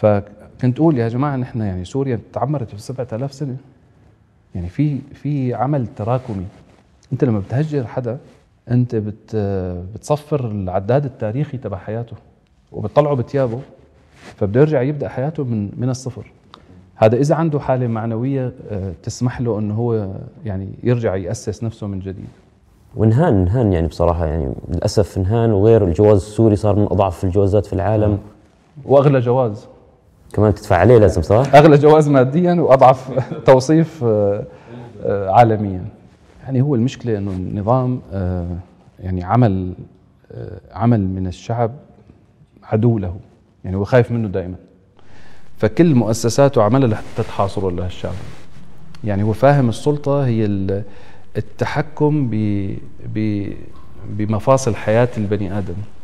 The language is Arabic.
فكنت أقول يا جماعة نحن يعني سوريا تعمرت في 7000 سنة، يعني في عمل تراكمي. أنت لما بتهجر حدا أنت بتصفر العداد التاريخي تبع حياته وبتطلعه بتيابه، فبده يرجع يبدأ حياته من الصفر. هذا إذا عنده حالة معنوية تسمح له أنه هو يعني يرجع يأسس نفسه من جديد. وانهان يعني بصراحة، يعني للأسف انهان. وغير الجواز السوري صار من أضعف الجوازات في العالم، وأغلى جواز كمان تدفع عليه لازم، صح؟ أغلى جواز ماديا وأضعف توصيف عالميا. يعني هو المشكلة أنه النظام يعني عمل من الشعب عدو له، يعني هو خايف منه دائما، فكل مؤسساته عملها لحتى تحاصره لهالشعب. يعني هو فاهم السلطة هي التحكم بمفاصل حياة البني آدم.